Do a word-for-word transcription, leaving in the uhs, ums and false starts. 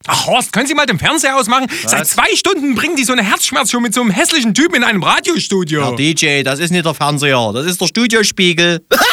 Ach Horst, können Sie mal den Fernseher ausmachen? Was? Seit zwei Stunden bringen die so eine Herzschmerzshow mit so einem hässlichen Typen in einem Radiostudio. Herr D J, das ist nicht der Fernseher, das ist der Studiospiegel.